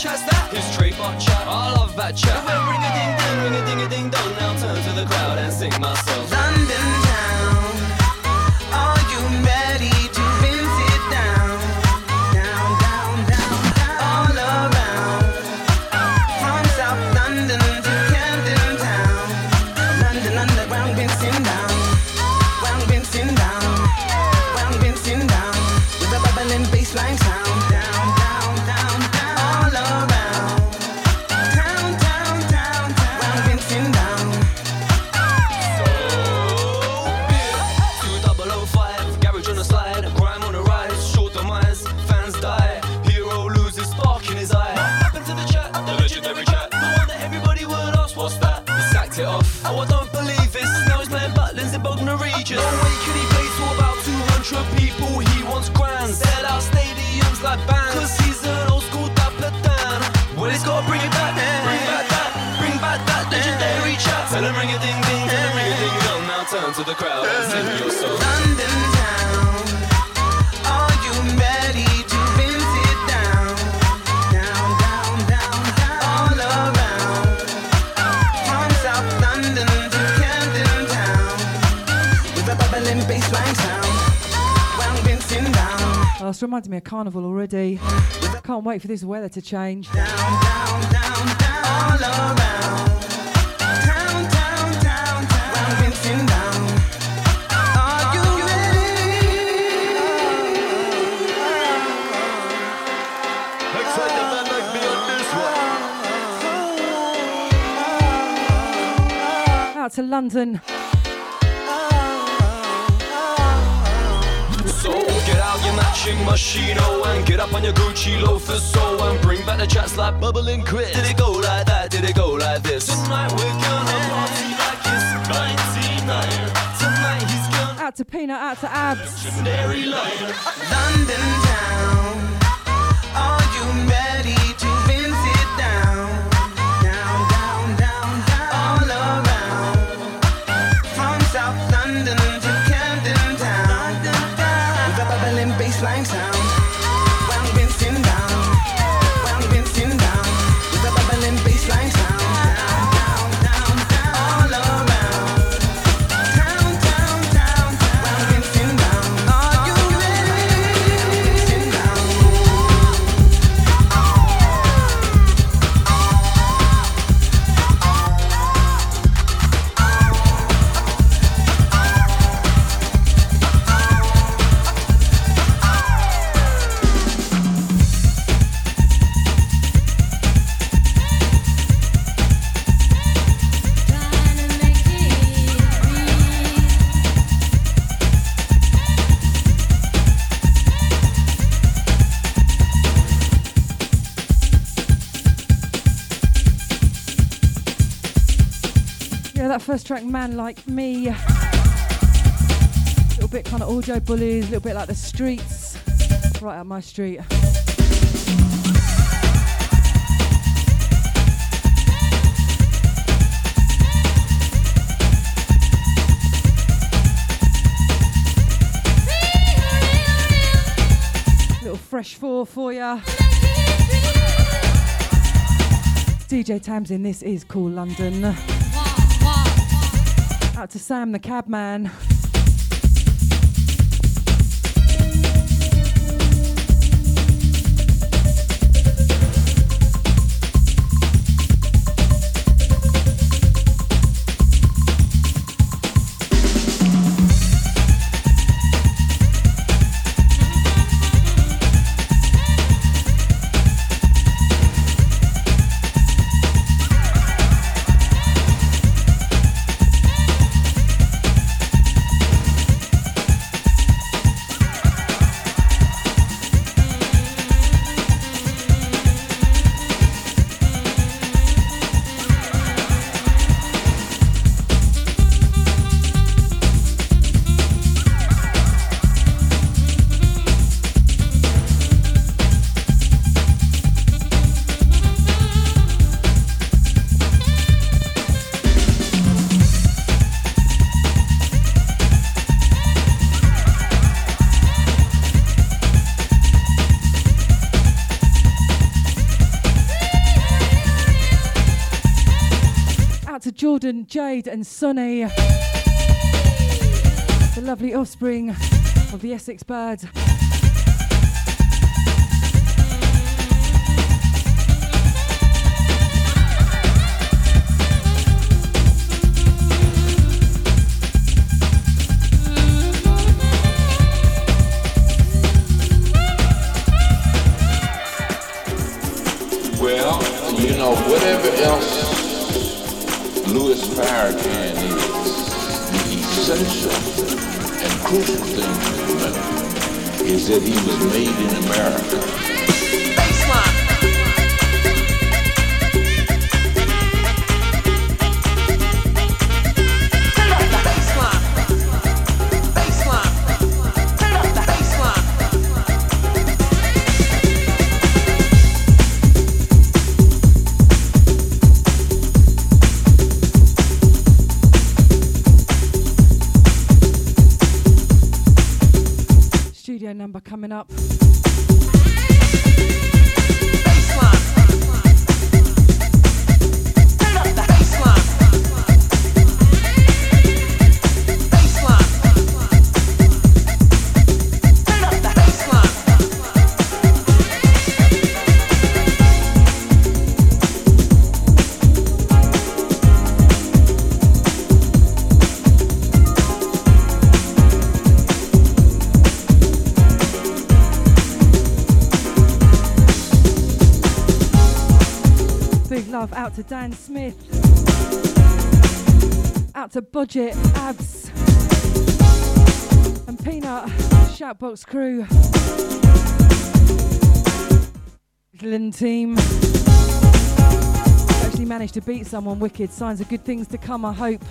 chat's that? History but chat, I love that chat. It went ring-a-ding-ding, now turn to the crowd and sing my song. London town, are you ready to rinse it down? Down, down, down, down, all around. From South London to Camden Town. London Underground rinsing down, round rinsing down, round rinsing down. With a bubbling bassline sound. Down, down, down, down, all around. Town, town, town, town, round rinsing down. Oh, I don't believe this. Now he's playing Butlins in Bognor Regis. No way can he play to about 200 people. He wants grand, sell out stadiums like bands. Cause he's an old school dapper Dan. Well, he's gotta bring it back, bring back that legendary chat. Tell him ring a ding ding, tell him ring a ding dong. Now turn to the crowd and sing your song. London town, are you ready to rinse it down? Down, down, down, down, all around. From South London to Camden Town. With a bubbling bassline sound. Round rinsing down. Oh, it's reminding me of Carnival already. Can't wait for this weather to change. Down, down, down, down, all around. Town, town, town, town, round rinsing down. Are you ready? Excited man like me on this one. Out to London. So get out your matching Moschino and get up on your Gucci loafers so and bring back the chats like Bubble and Chris. Did it go like that? Did it go like this? Tonight we're gonna party like it's 99. Tonight he's gonna Out to Peanut, out to Abs. legendary line. London town, are you ready to rinse it down? Down, down, down, down, all around. From South London to Camden Town. With a bubbling bassline sound. Round rinsing down, round rinsing down. With a bubbling bassline sound. Down, down, down, down, all around. Town, town, town, round rinsing down. Are you ready? Rinsing down. Yeah, that first track, Man Like Me. A little bit kind of audio bullies, a little bit like the Streets. Right up my street. Little fresh for ya. DJ Tamsin, this is Cool London. Out to Sam the Cabman. Jordan, Jade and Sonny, the lovely offspring of the Essex Birds. Well, you know, whatever else Louis Farrakhan is, the essential and crucial thing to remember is that he was made in America. Number coming up. Out to Dan Smith, out to Budget, Abs and Peanut, Shoutbox crew, Lynn team. Actually managed to beat someone wicked. Signs of good things to come, I hope.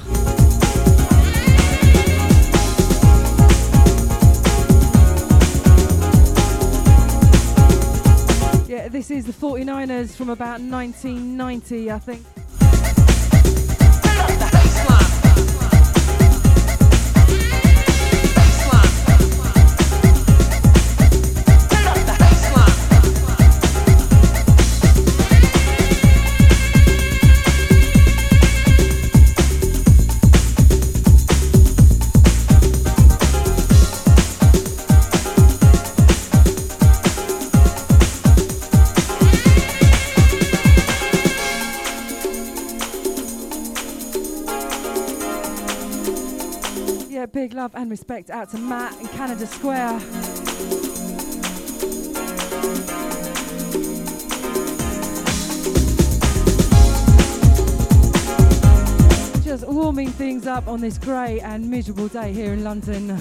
Yeah, this is the 49ers from about 1990, I think. Big love and respect out to Matt in Canada Square. Just warming things up on this grey and miserable day here in London.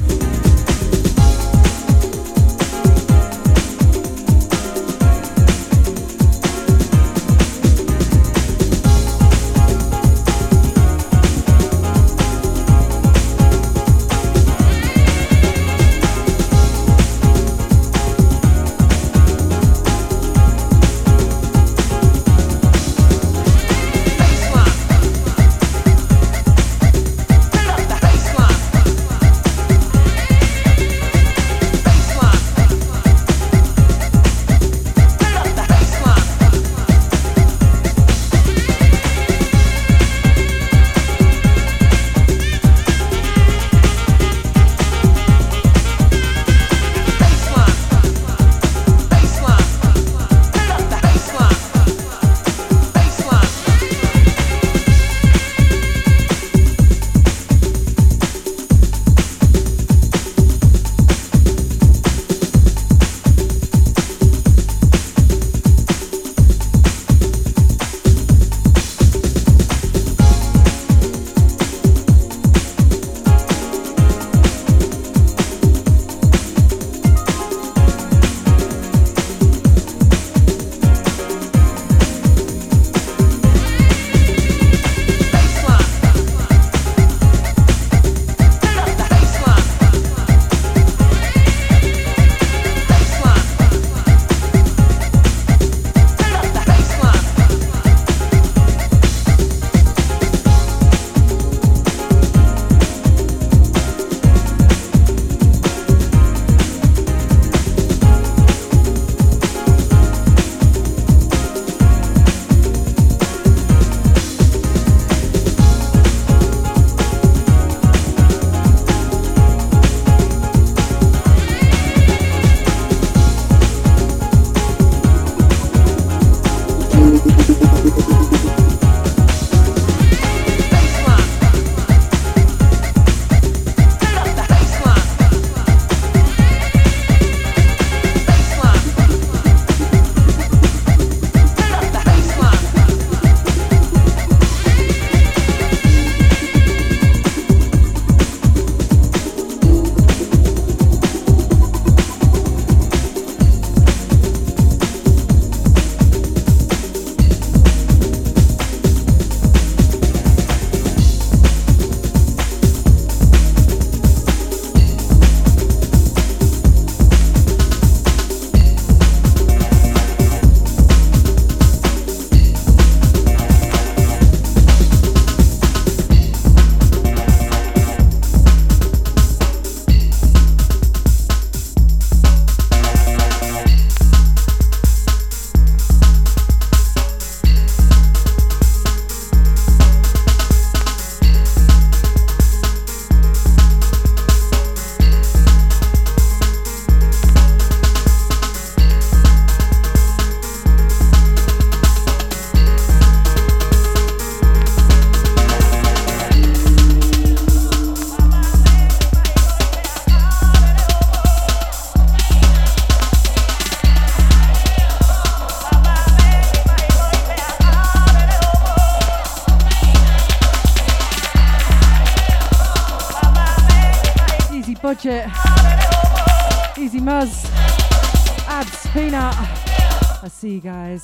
Budget, Easy Muzz, Abs, Peanut. I see you guys.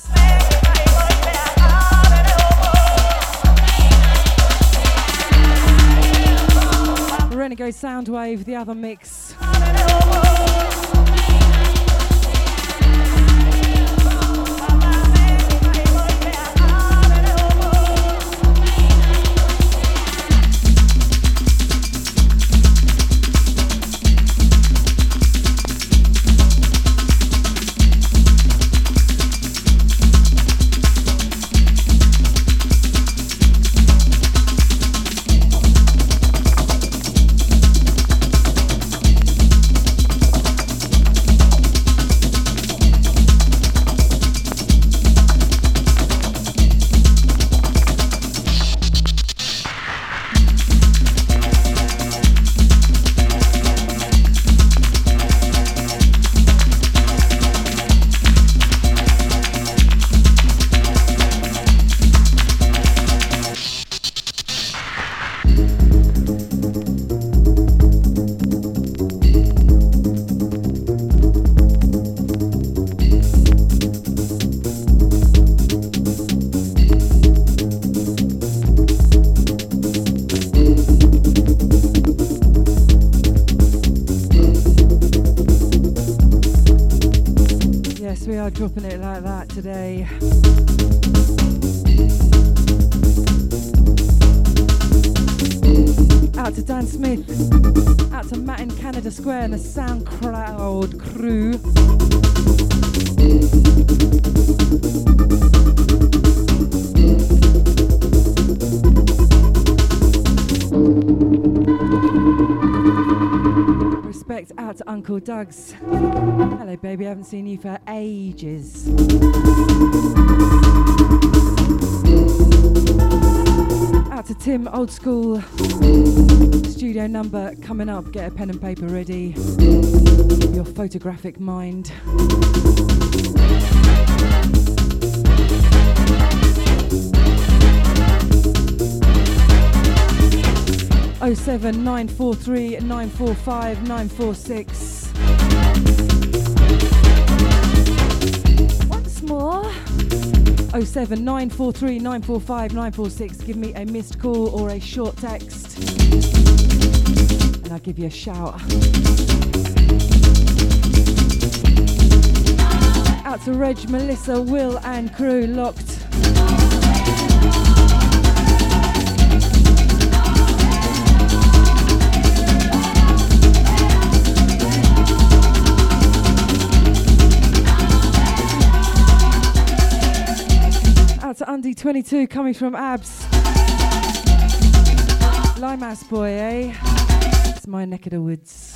Renegade Soundwave, the other mix. Dropping it like that today. Out to Dan Smith, out to Matt in Canada Square and the SoundCloud crew. Respect out to Uncle Doug's. Hello baby, I haven't seen you for ages. Out to Tim, old school. Studio number coming up, get a pen and paper ready. Your photographic mind. Oh 07 943 945 946. Once more. 07 943 945 946. Give me a missed call or a short text and I'll give you a shout. Out to Reg, Melissa, Will and crew locked. Out to Undy 22 coming from Abs. Limehouse boy, eh? It's my neck of the woods.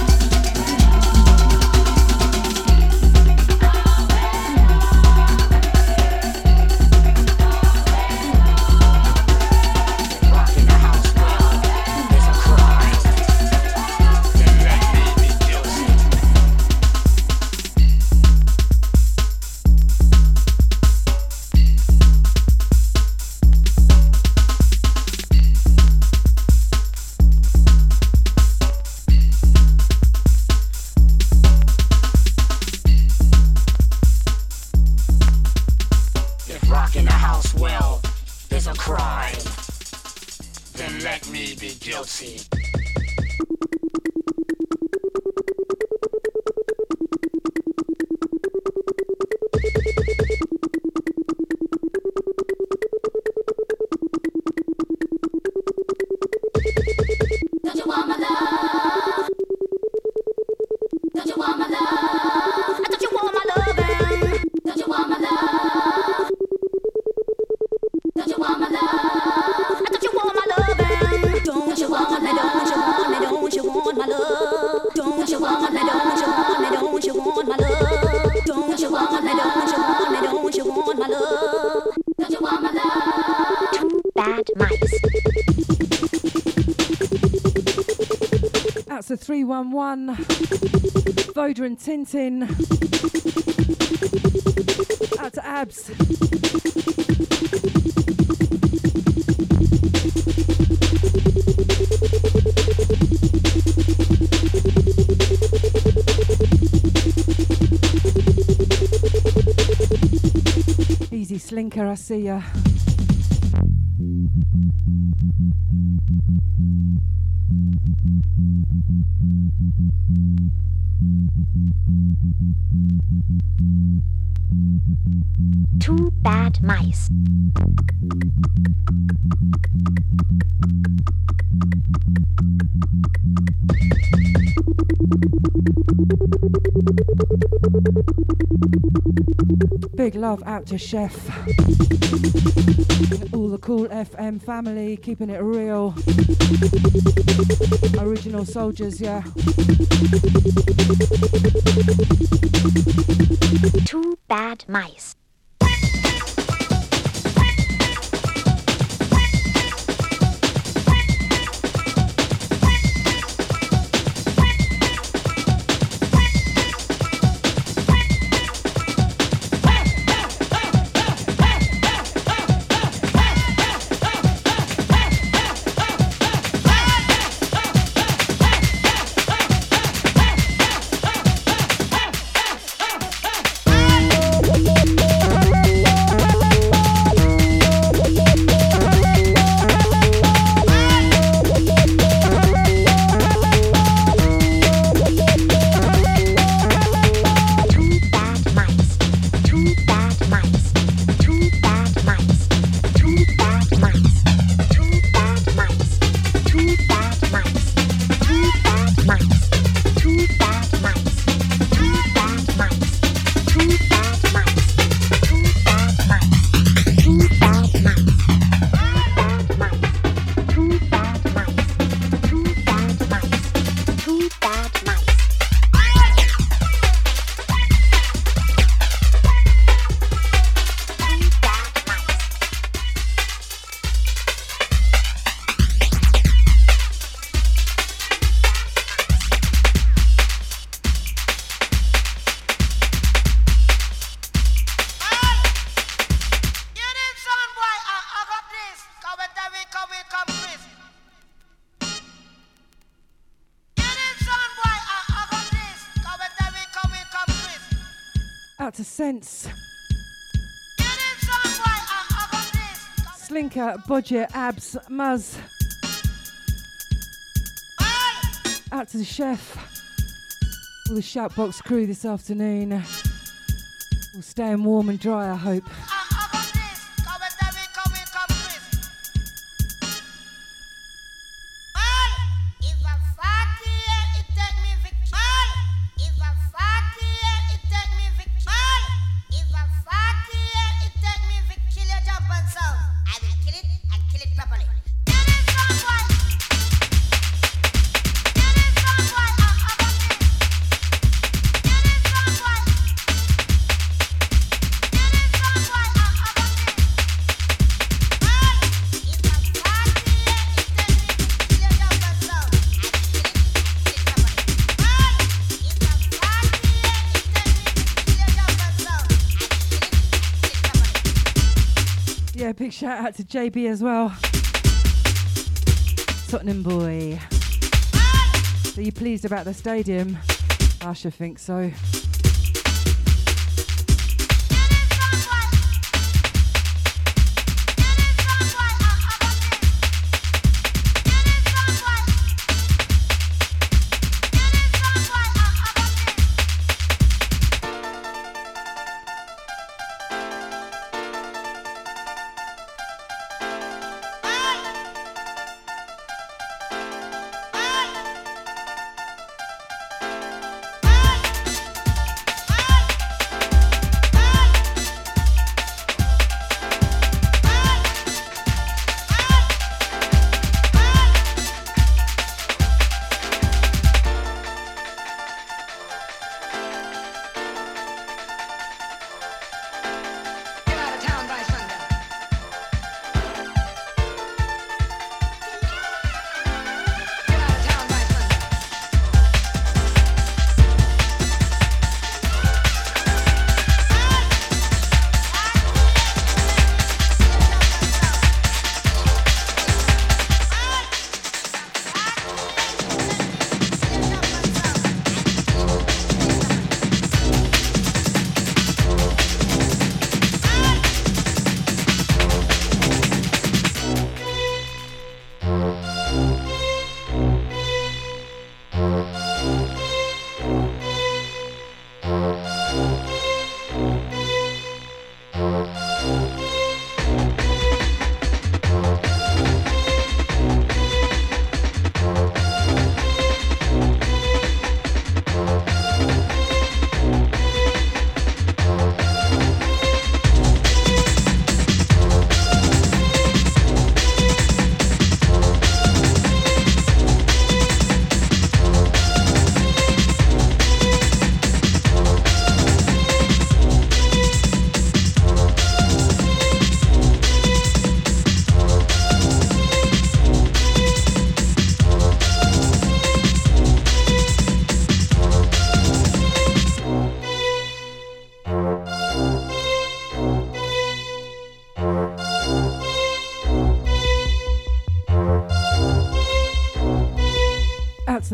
That's a 311. Voda and Tintin. Out to Abs. Slinker, I see ya. Two bad mice. Big love out to Chef. All the cool FM family, keeping it real. Original soldiers, yeah. Two bad mice. Out to Sense. Slinker, Budget, Abs, Muzz. Out to the Chef. All the Shoutbox crew this afternoon. All staying warm and dry, I hope. Big shout out to JB as well. Tottenham boy. Are you pleased about the stadium? I should think so.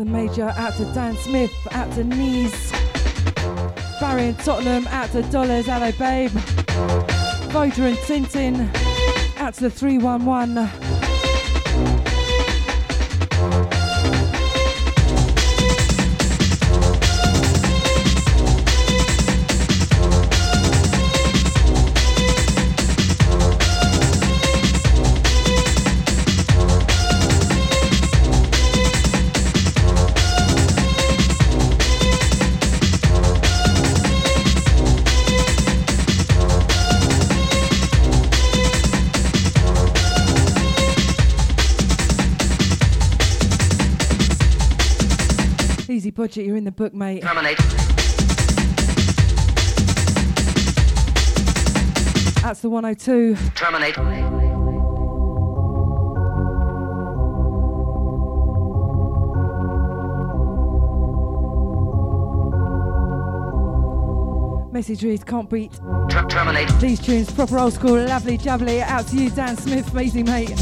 to Major, out to Dan Smith, out to Knees, Barry in Tottenham, out to Dollars, hello babe, Voda and Tintin, out to the 311. Easy budget, you're in the book, mate. Terminate. That's the 102. Terminate. Message reads, can't beat Terminate. these tunes. Proper old school, lovely jubbly. Out to you, Dan Smith, amazing mate.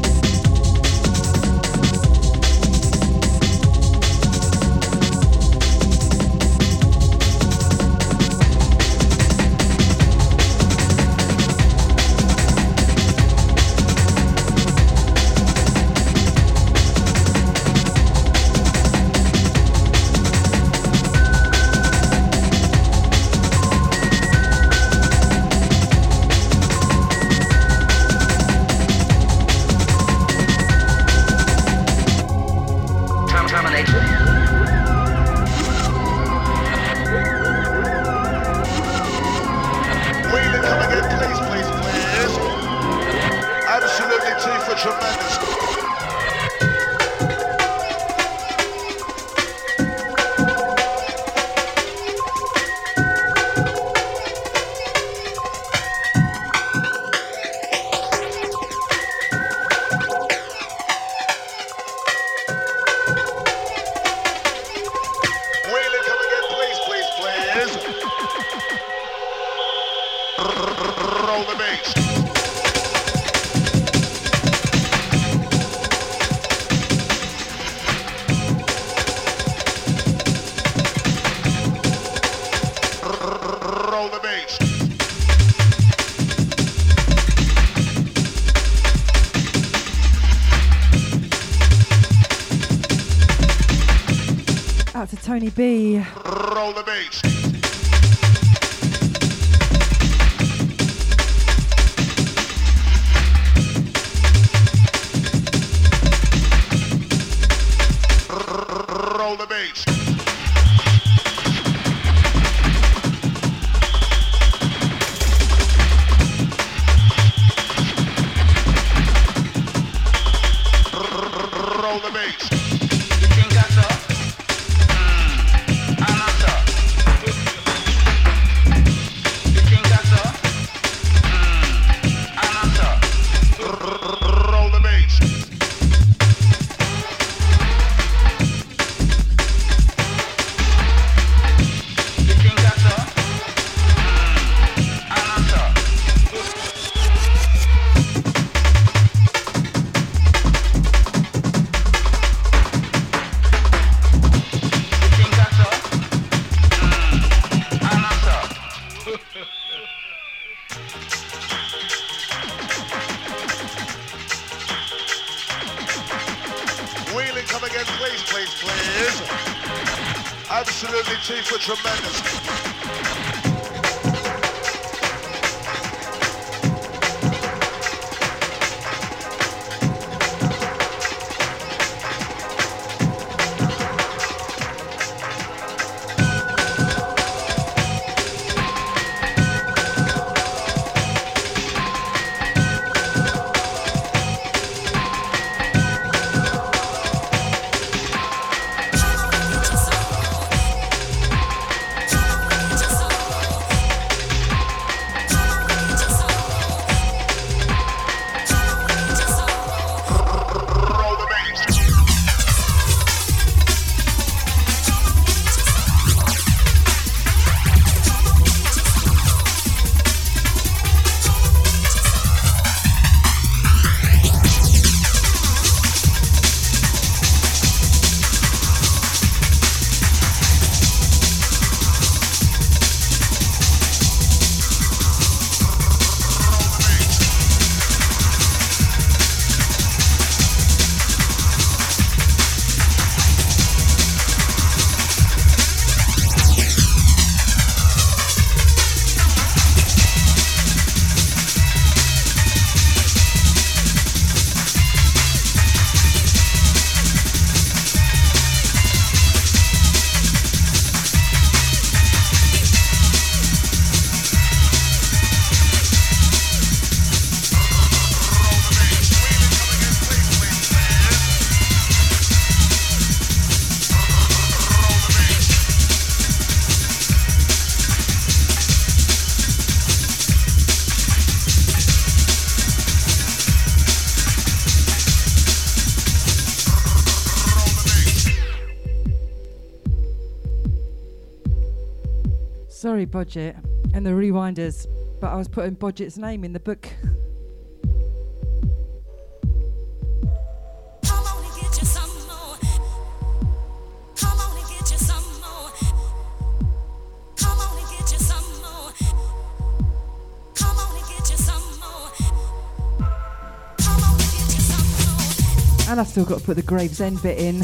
Tony B. Roll the bass. Roll the bass. Roll the bass. Absolutely chief with tremendous. Sorry, Budget and the Rewinders, but I was putting Budget's name in the book. And I've still got to put the Gravesend bit in.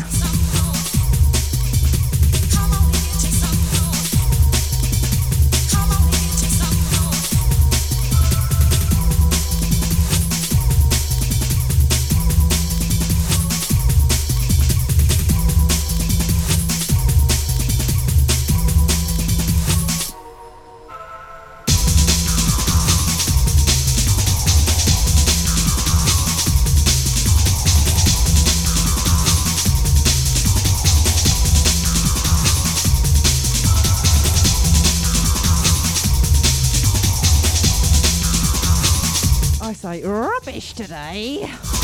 Rubbish today.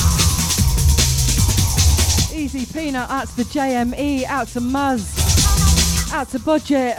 Easy Peanut, out to the JME, out to Muzz, out to Budget.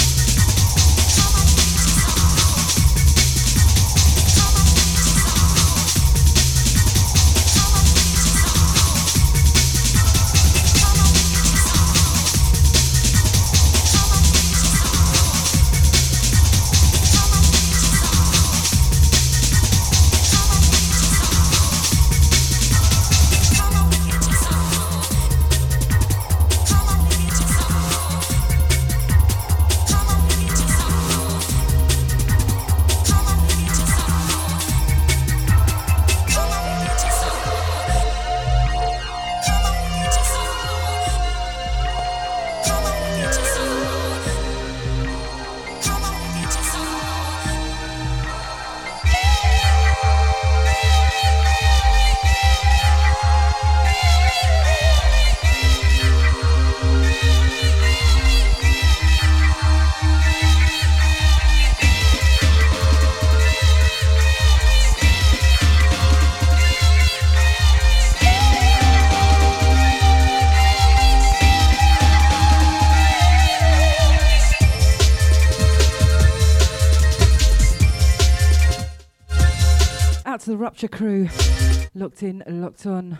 To the Rupture crew, locked in, locked on.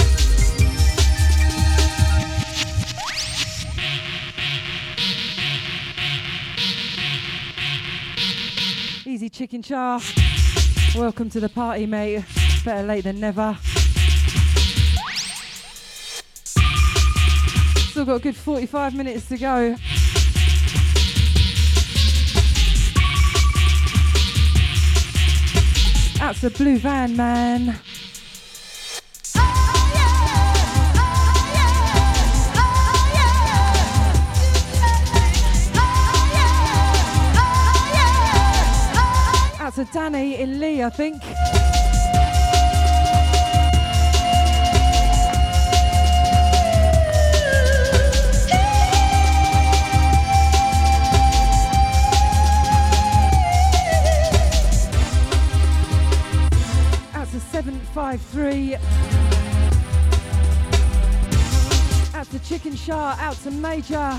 Easy Chicken Char, welcome to the party, mate. Better late than never. Still got a good 45 minutes to go. Out to the Blue Van Man. Out to Danny in Lee, I think. Out to 753. Out to Chicken Shah. Out to Major.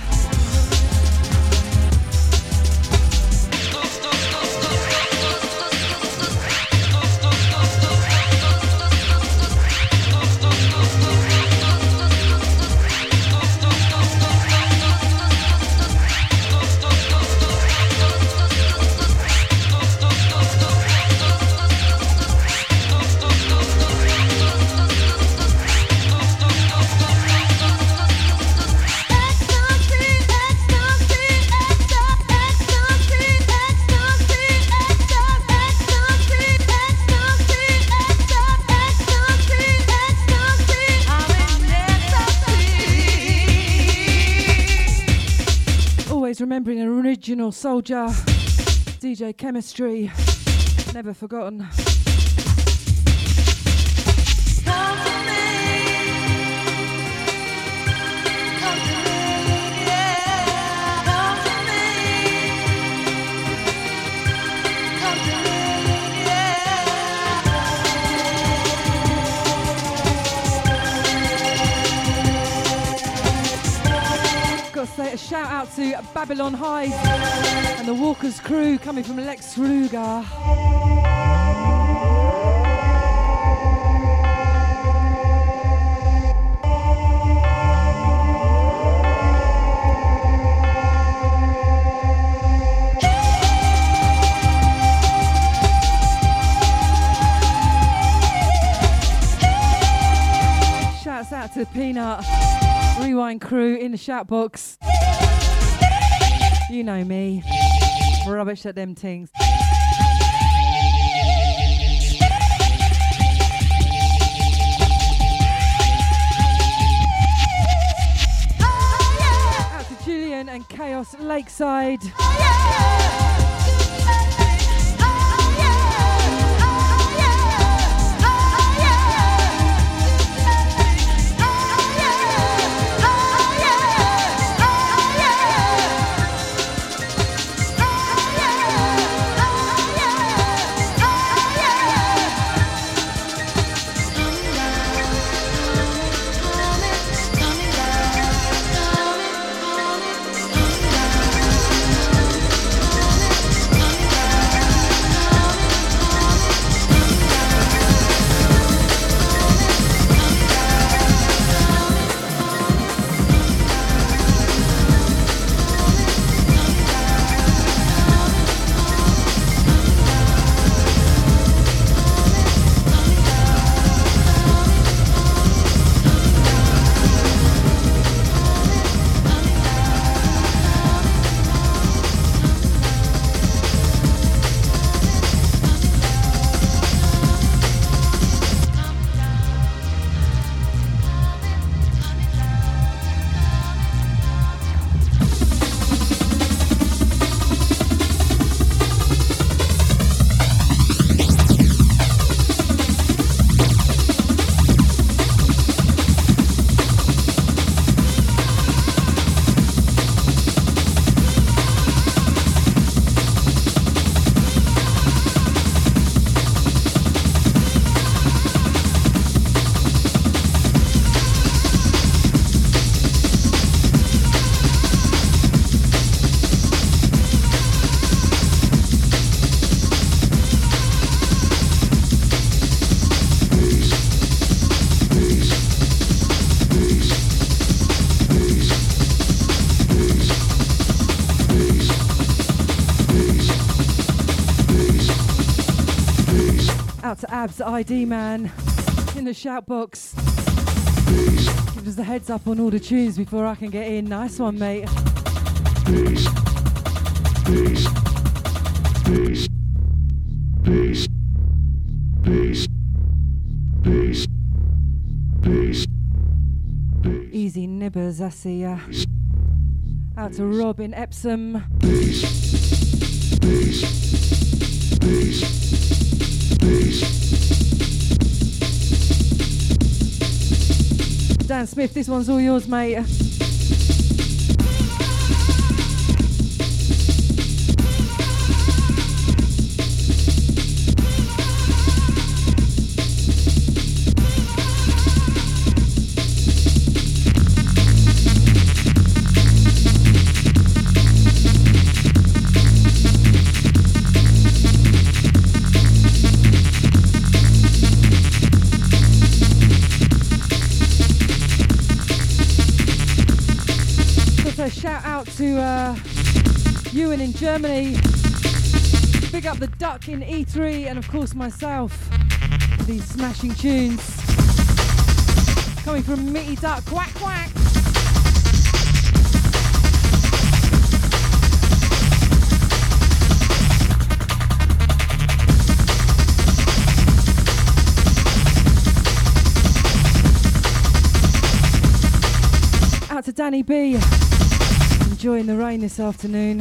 Remembering an original soldier, DJ Chemistry, never forgotten. got to say a shout out to Babylon High and the Walkers crew coming from Lex Ruger. Shouts out to Peanut Rewind crew in the shout box. You know me, rubbish at them things. Out to Julian and Chaos Lakeside. Abs ID man in the shout box. Give us the heads up on all the tunes before I can get in. Nice one, mate. Peace. Peace. Peace. Peace. Peace. Peace. Peace. Easy nibbers, I see ya. Out to Rob in Epsom. Peace. Peace. Peace. Peace. Dan Smith, this one's all yours, mate. Shout out to Ewan in Germany. Big up the Duck in E3 and of course myself. These smashing tunes. Coming from Mitty Duck. Quack quack. Out to Danny B. Enjoying the rain this afternoon.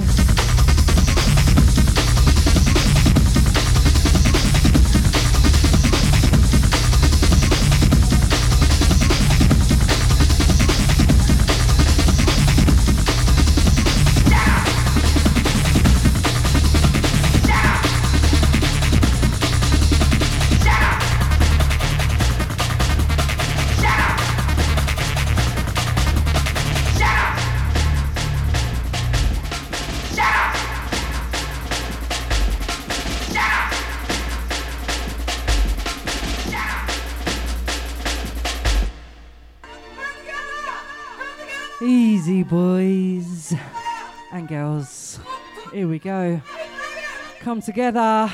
Boys and girls, here we go. Come together.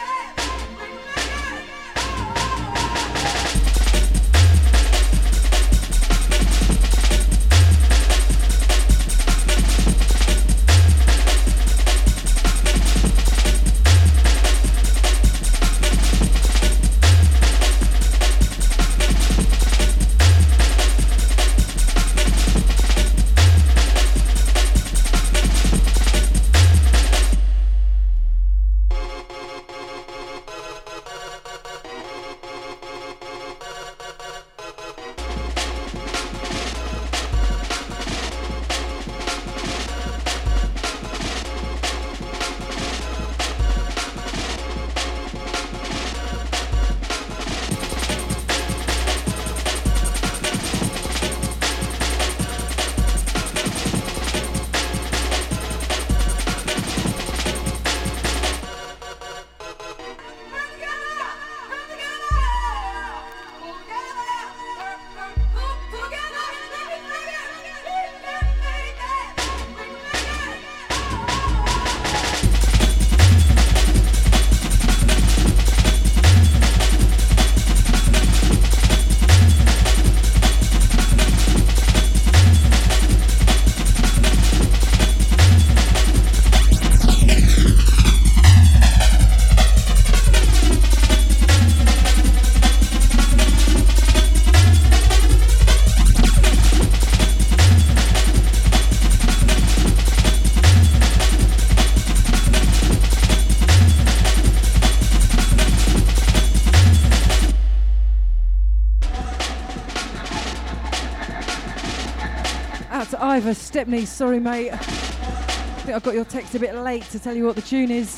Ivor Stepney, sorry mate. I think I got your text a bit late to tell you what the tune is.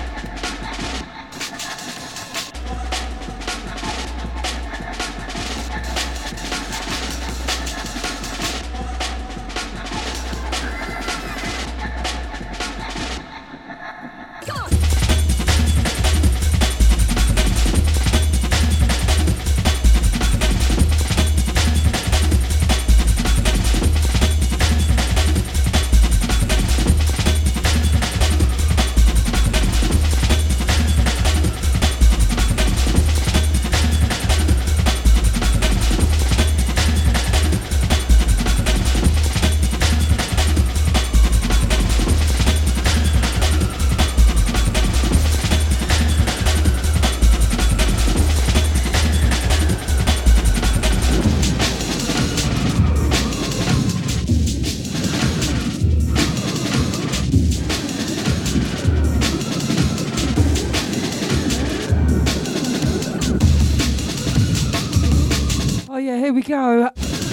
Here we go.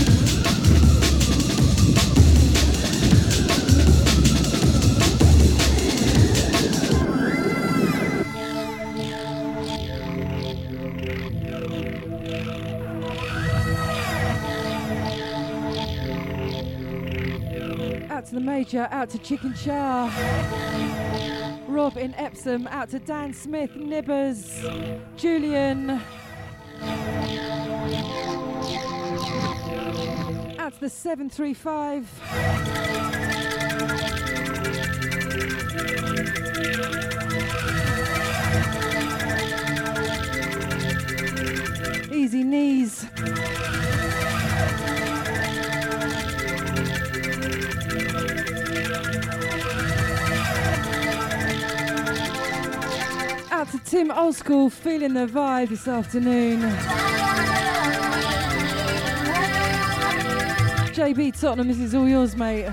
Out to the Major, out to Chicken Char. Rob in Epsom, out to Dan Smith, Nibbers, Julian. Out to the 735. Easy knees. Out to Tim Old School, feeling the vibe this afternoon. JB Tottenham, this is all yours, mate.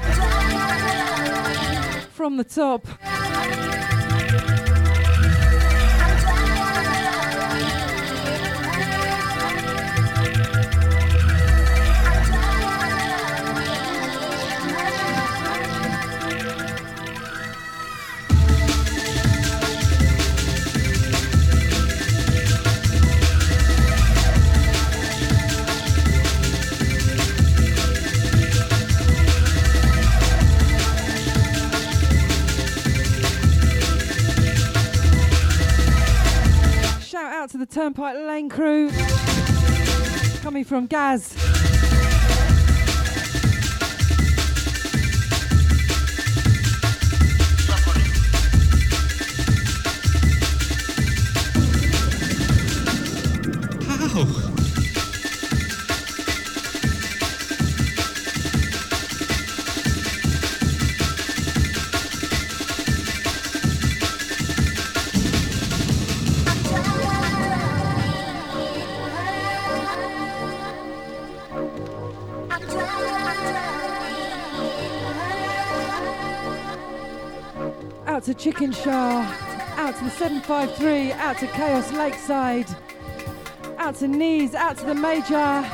From the top. Out to the Turnpike Lane crew, coming from Gaz. out to Chickenshaw, out to the 753, out to Chaos Lakeside, out to Knees, out to the Major.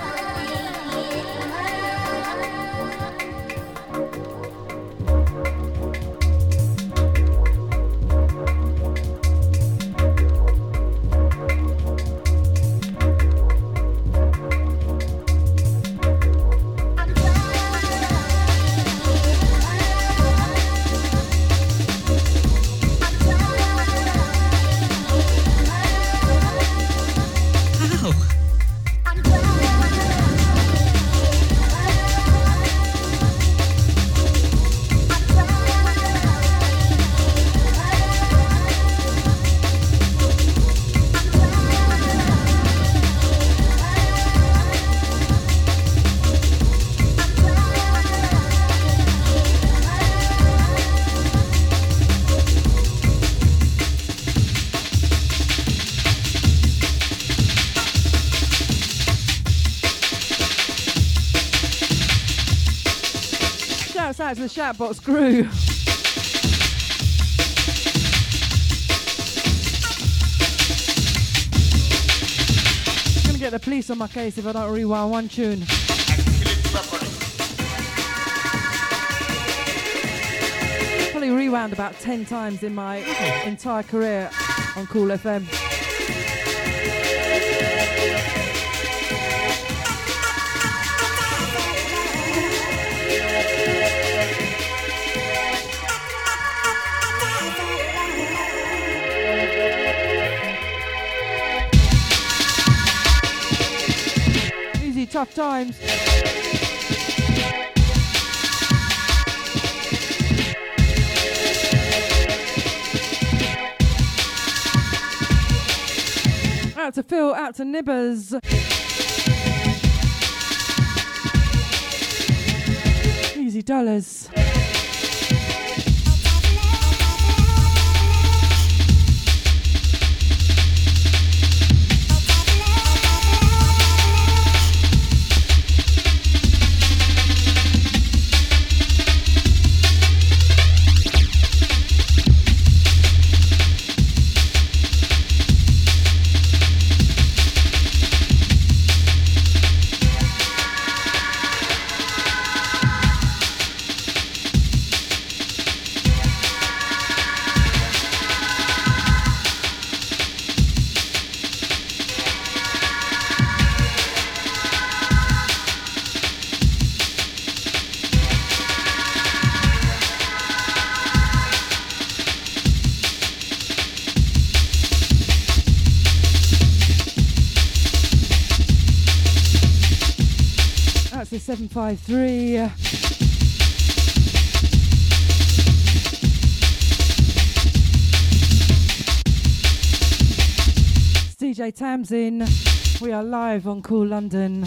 Out to the Shoutbox crew. Gonna get the police on my case if I don't rewind one tune. Probably rewound about 10 times in my entire career on Cool FM. Tough times. Out to Phil, out to Nibbers. Easy dollars. That's the 753. It's DJ Tamsin. We are live on Cool London.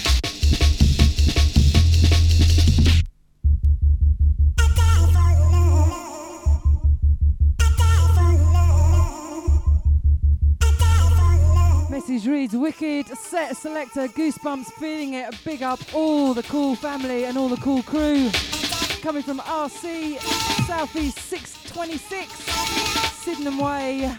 Message reads, wicked set selector, goosebumps, feeling it. Big up all the Cool family and all the Cool crew. Coming from RC, Southeast 626, Sydenham Way.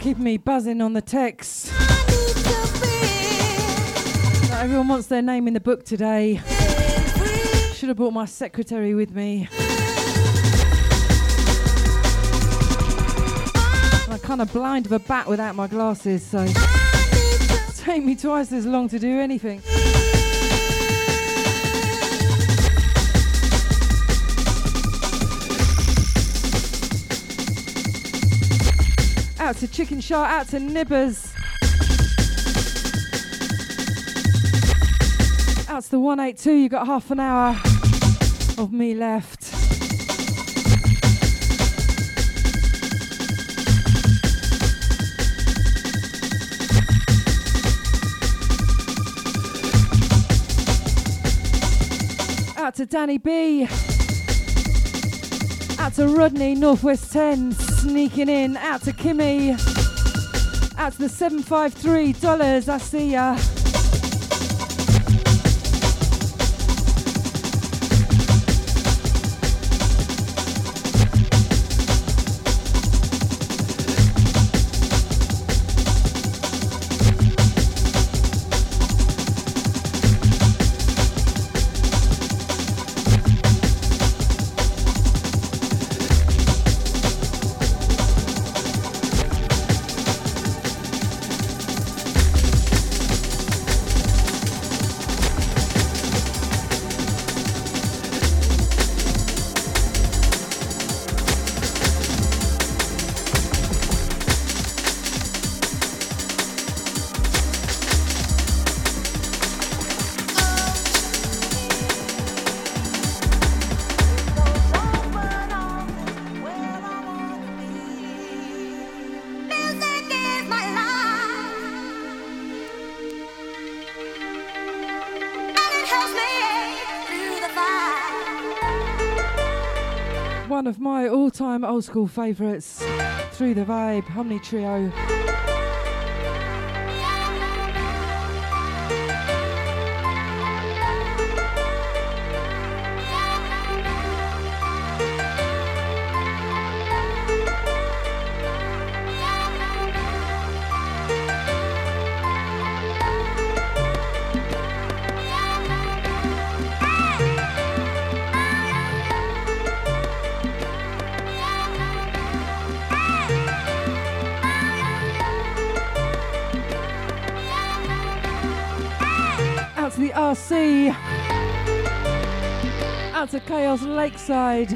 Keep me buzzing on the text. Not everyone wants their name in the book today. Should have brought my secretary with me. I'm kind of blind of a bat without my glasses, so it'll take me twice as long to do anything. Out to Chicken Shot, out to Nibbers. Out to the 182, you got half an hour of me left. Out to Danny B. Out to Rodney, Northwest 10, sneaking in. Out to Kimmy. Out to the $753, I see ya. One of my all-time old school favourites, Through the Vibe, Harmony Trio. The RC, out to Chaos Lakeside.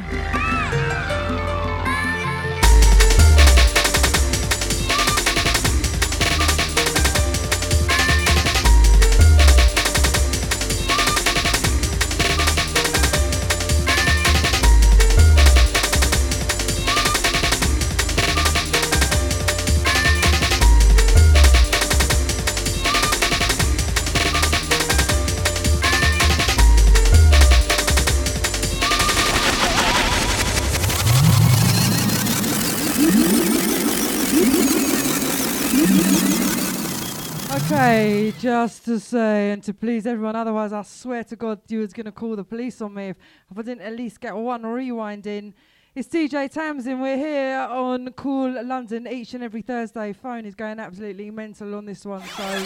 Okay, just to say and to please everyone, otherwise I swear to God you was going to call the police on me if I didn't at least get one rewind in. It's DJ Tamsin, we're here on Cool London each and every Thursday. Phone is going absolutely mental on this one, so...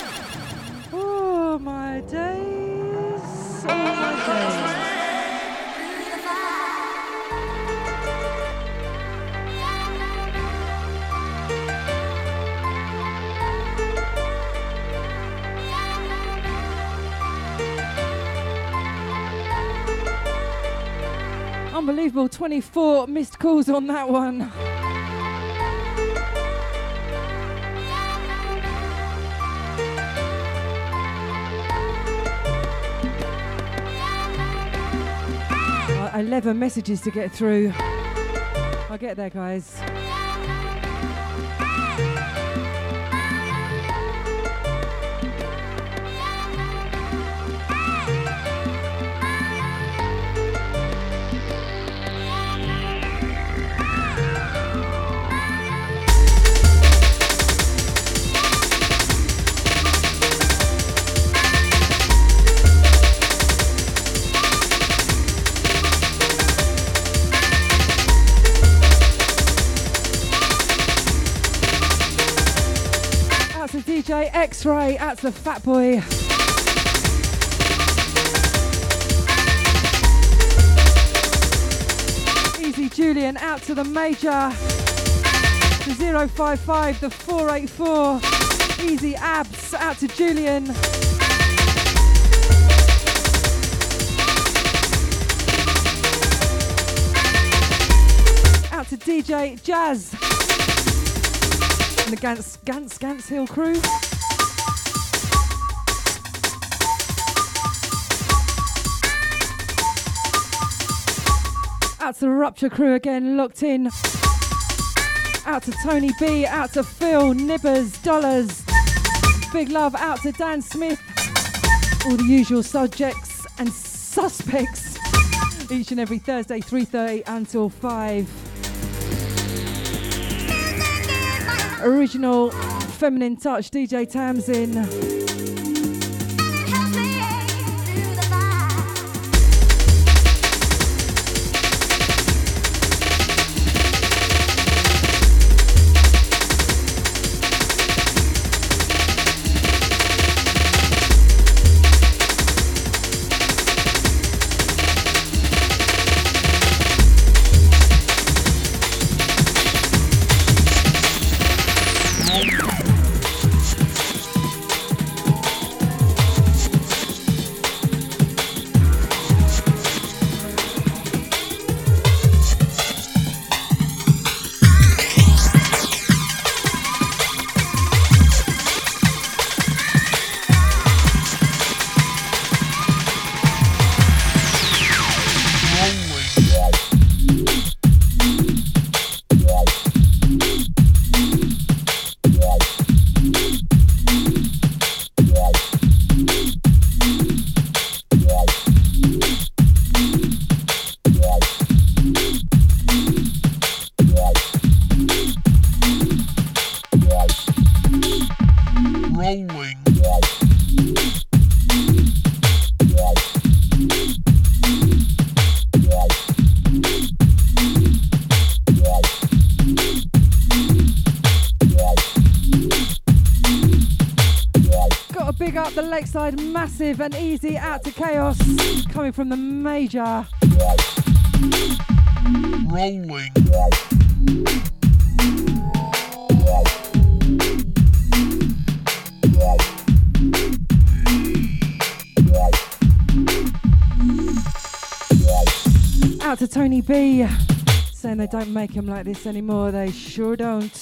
Oh my days, oh my days. Unbelievable, 24 missed calls on that one. Uh, 11 messages to get through. I'll get there, guys. X-Ray, out to the Fat Boy. Easy Julian, out to the Major. The 055, the 484. Easy Abs, out to Julian. Out to DJ Jazz and the Gants Hill crew. Out to the Rupture crew again, locked in. Out to Tony B, out to Phil, Nibbers, Dollars. Big love out to Dan Smith. All the usual subjects and suspects. Each and every Thursday, 3:30 until 5. Original Feminine Touch, DJ Tamsin. Lakeside Massive and Easy out to Chaos, coming from the Major. Rolling. Out to Tony B, saying they don't make them like this anymore. They sure don't.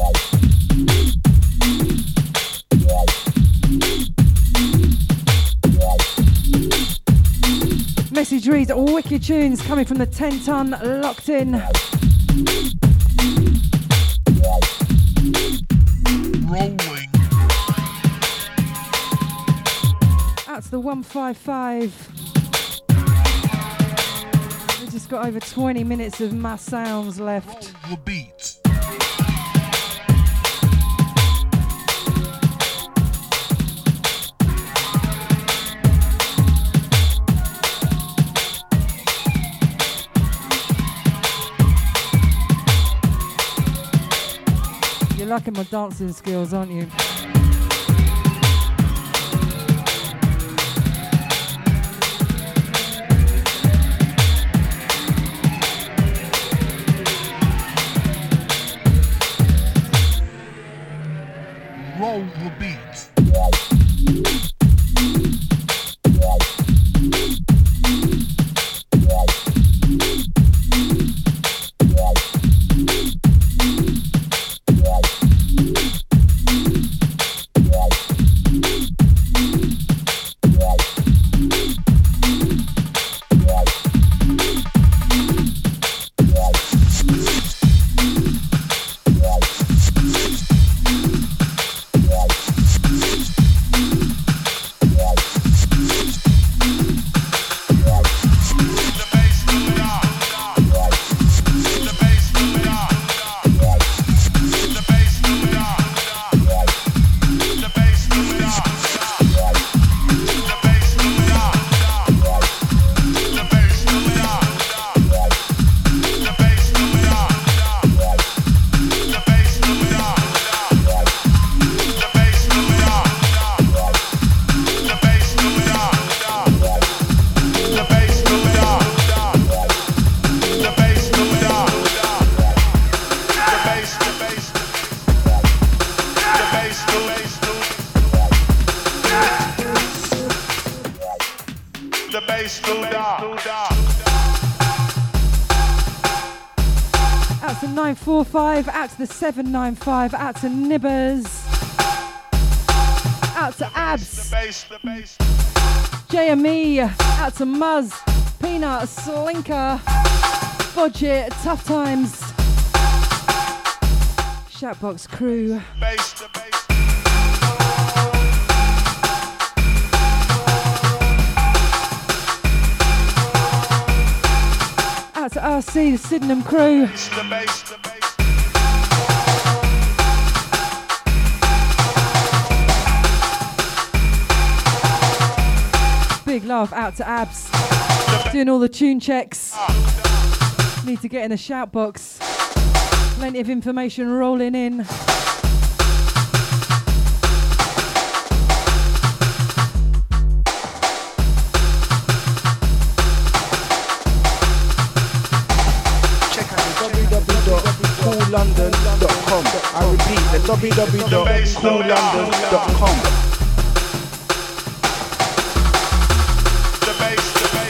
Message reads, wicked tunes coming from the 10 ton, locked in. Rolling. Out to the 155. We've just got over 20 minutes of my sounds left. The beat. You're liking my dancing skills, aren't you? Roll the beat. The bass too dark. Out to 945, out to the 795, out to Nibbers, out to Abs, The bass. JME, out to Muzz, Peanut, Slinker, Budget, Tough Times, Shoutbox crew. Bass. Out to RC, the Sydenham crew. The bass. Big laugh out to Abs, doing all the tune checks. Need to get in the shout box. Plenty of information rolling in. www.coollondon.com. I repeat, the www.coollondon.com. The bass.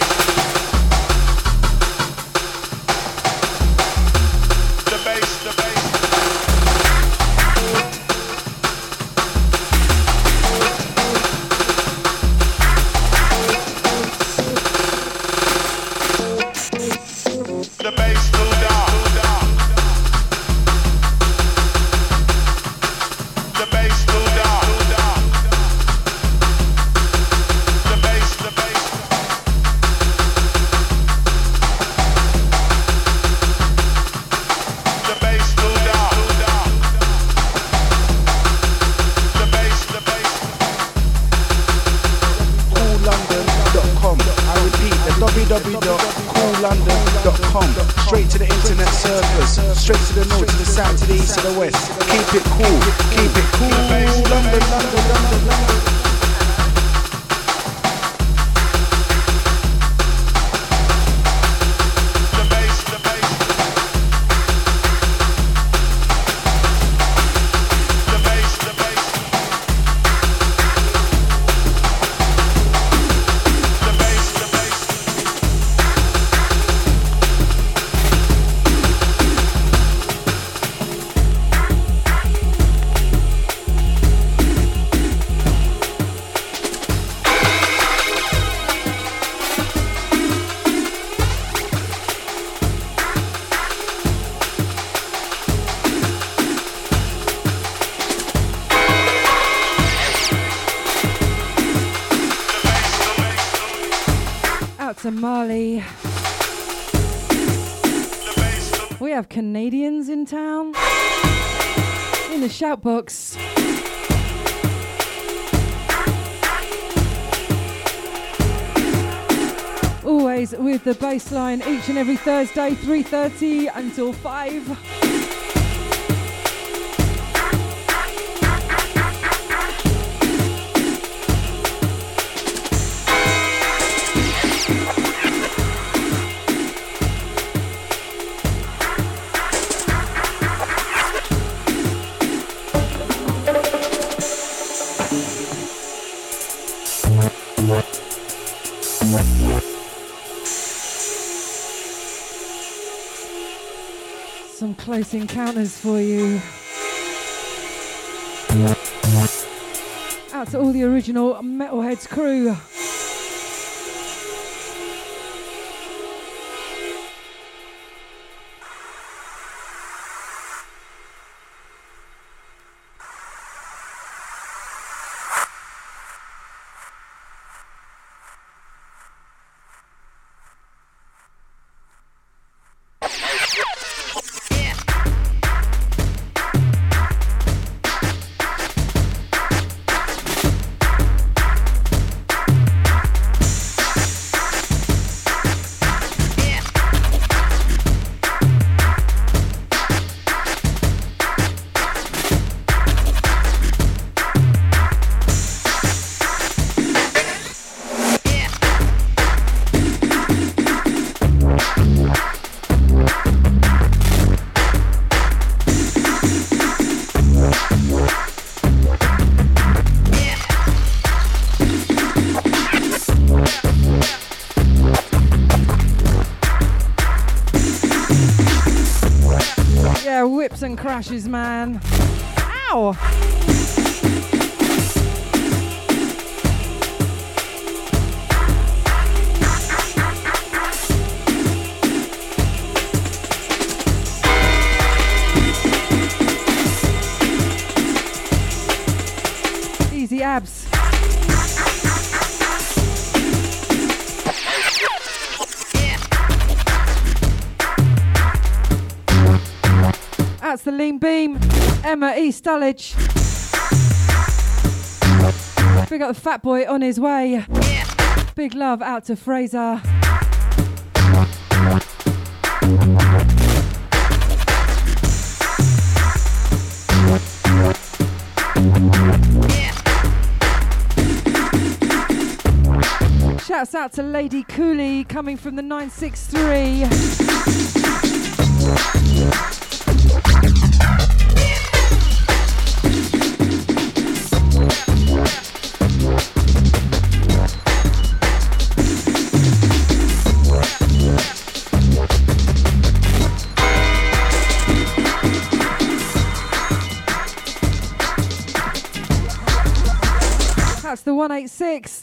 www.coollondon.com. Straight to the internet servers, straight to the north, to the south, to the east, to the west. Keep it cool, keep it cool. London. To Mali. We have Canadians in town in the shout box. Always with the bass line each and every Thursday, 3:30 until 5. Some close encounters for you. Out to all the original Metalheads crew. Yeah, whips and crashes, man. Ow! Easy abs. That's the lean beam. Emma E. Stullage. Big up the fat boy on his way. Big love out to Fraser. Shouts out to Lady Cooley coming from the 963. That's the 186.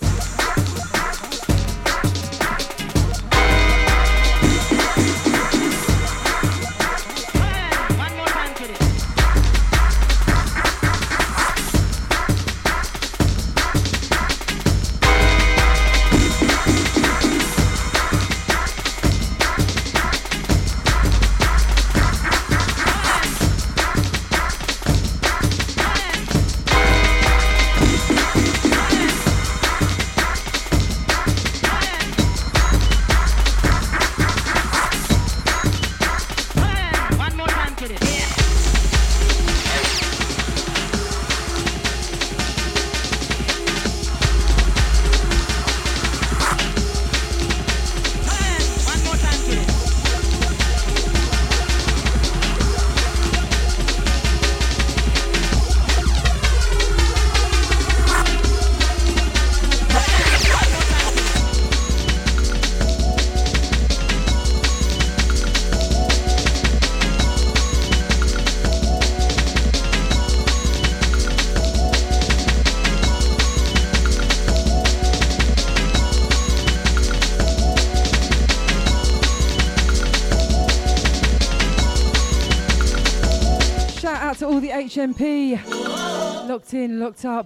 To all the HMP locked in, locked up.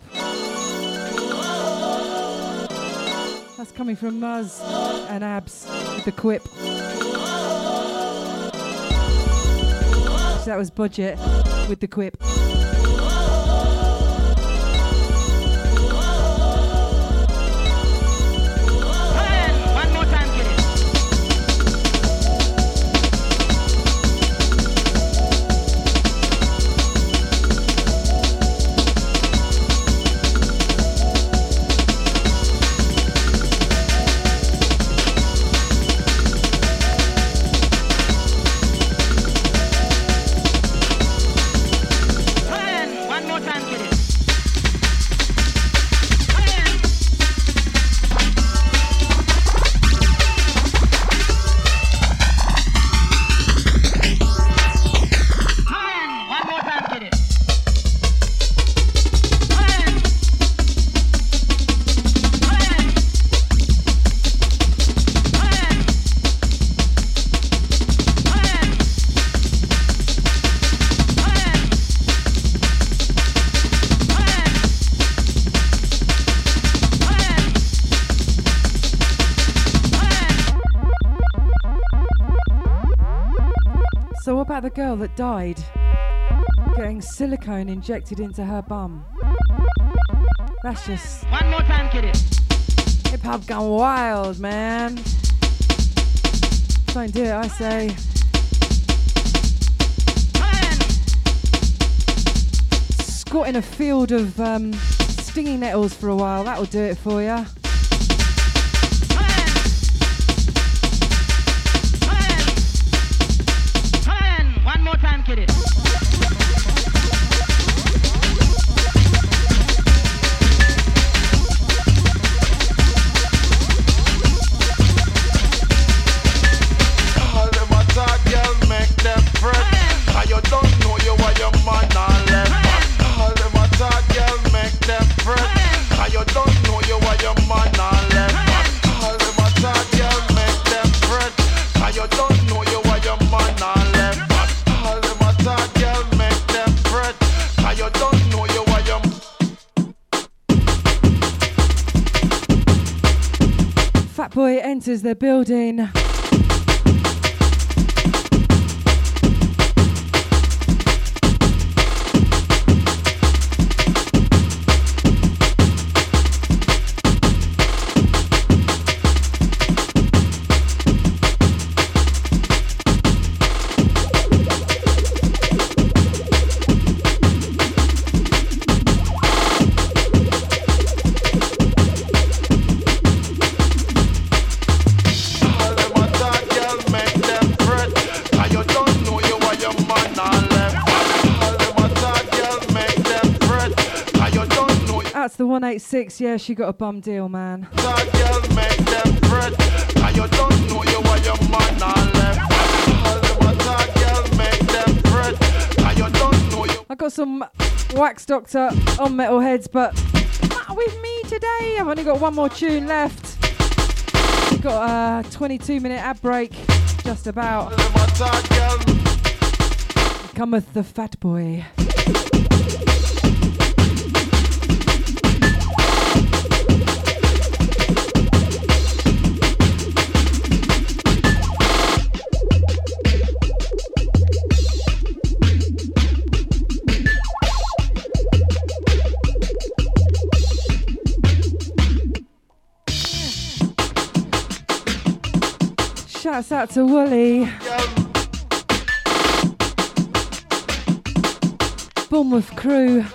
That's coming from Muzz and Abs with the quip. So that was Budget with the quip. So what about the girl that died getting silicone injected into her bum? That's just... One more time, kid it. Hip hop gone wild, man. Don't do it, I say. Squat in a field of stinging nettles for a while, that'll do it for you. One more time, kid it. All them attack, girl, make them fret. And you don't Fatboy enters the building. That's the 186, yeah, she got a bum deal, man. I got some Wax Doctor on Metalheads, but not with me today. I've only got one more tune left. We've got a 22-minute ad break, just about. Cometh the Fat Boy. Shouts out to Wooly. Bournemouth crew.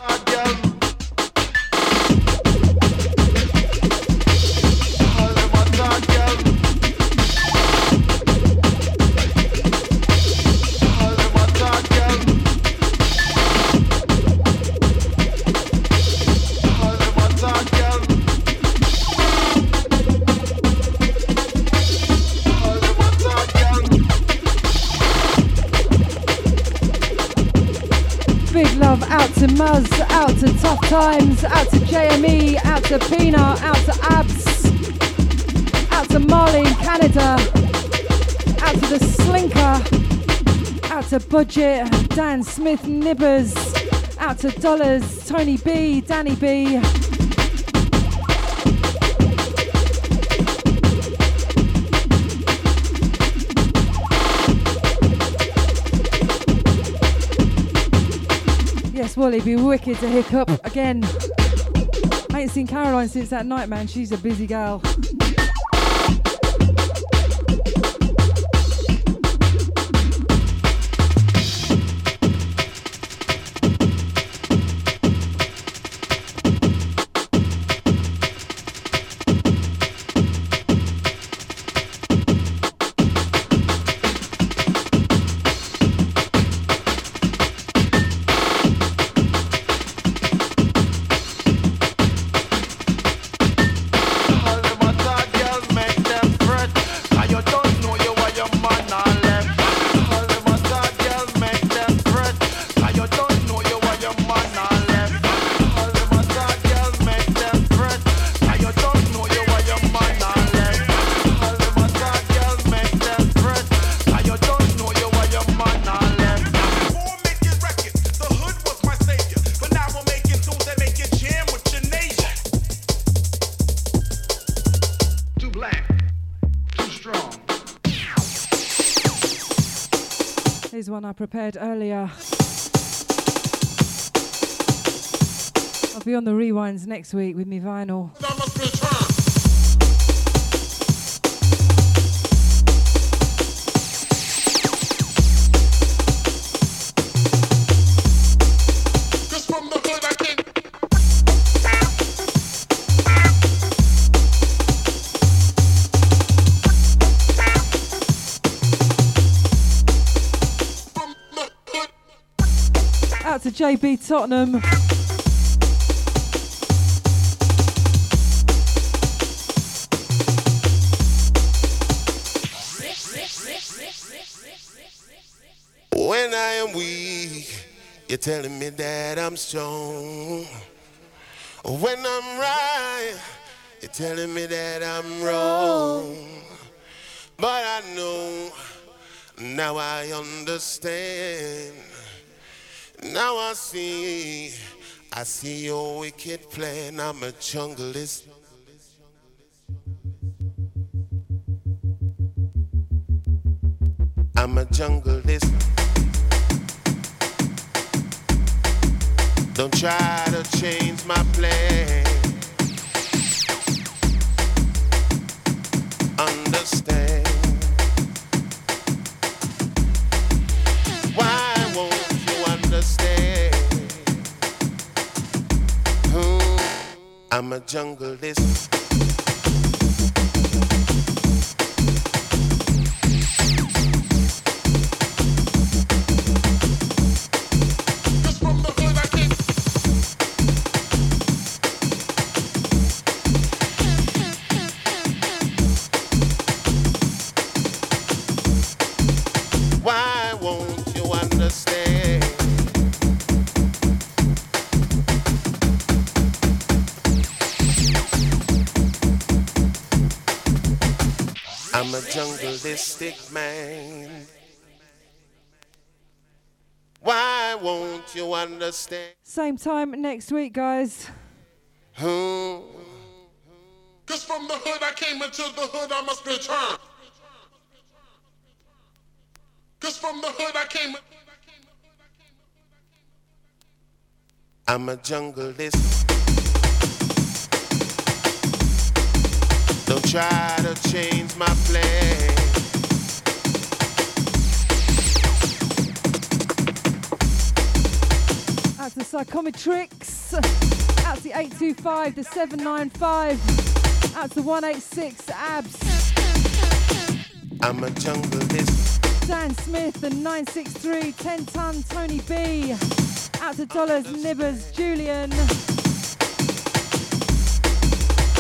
Out to Muzz, out to Tough Times, out to JME, out to Peanut, out to Abs, out to Marley in Canada, out to the Slinker, out to Budget, Dan Smith Nibbers, out to Dollars, Tony B, Danny B. Yes, Wally, be wicked to hiccup again. I ain't seen Caroline since that night, man. She's a busy gal. Here's one I prepared earlier. I'll be on the rewinds next week with me vinyl. Out to JB Tottenham. When I am weak, you're telling me that I'm strong. When I'm right, you're telling me that I'm wrong. But I know, now I understand. Now I see your wicked plan. I'm a junglist. I'm a junglist. Don't try to change my plan. Understand. Why won't you understand? I'm a junglist. Why won't you understand? I'm a jungleistic man. Why won't you understand? Same time next week, guys. Cause from the hood I came into the hood I must return. Cause from the hood I came. I'm a jungleist. Don't try to change my plan. Out to Psychometrix. Out to 825, the 795. Out to 186, Abs. I'm a jungleist. Dan Smith, the 963, 10 ton Tony B. Out to Dollars, Nibbers, Julian.